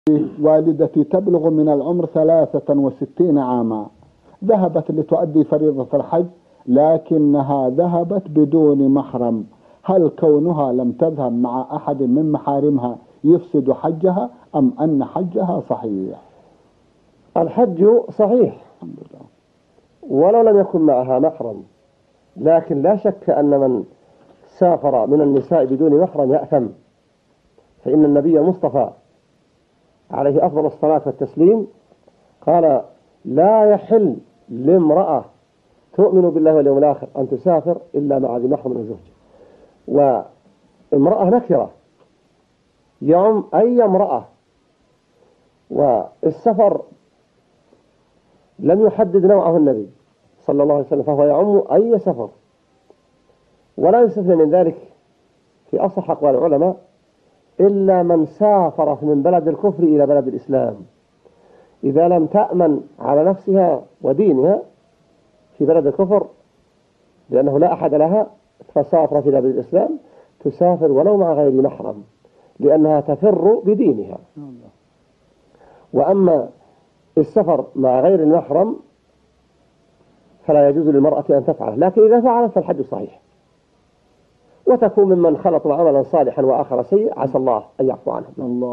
والدتي تبلغ من العمر 63 عاما، ذهبت لتؤدي فريضة الحج لكنها ذهبت بدون محرم، هل كونها لم تذهب مع أحد من محارمها يفسد حجها أم أن حجها صحيح؟ الحج صحيح الحمد لله ولو لم يكن معها محرم، لكن لا شك أن من سافر من النساء بدون محرم يأثم، فإن النبي المصطفى عليه أفضل الصلاة والتسليم قال: لا يحل لامرأة تؤمن بالله واليوم الآخر أن تسافر إلا مع ذي محرم من زوج. وامرأة نكرة يعم أي امرأة، والسفر لم يحدد نوعه النبي صلى الله عليه وسلم، فهو يعم أي سفر، ولا يستثنى من ذلك في أصح أقوال العلماء إلا من سافر من بلد الكفر إلى بلد الإسلام، إذا لم تأمن على نفسها ودينها في بلد الكفر لأنه لا أحد لها فسافرت إلى بلد الإسلام، تسافر ولو مع غير محرم لأنها تفر بدينها. وأما السفر مع غير المحرم فلا يجوز للمرأة أن تفعله، لكن إذا فعلت فالحج صحيح، وتكون ممن خلطوا عملا صالحا وآخر سيء، عسى الله أن يعفو عنهم.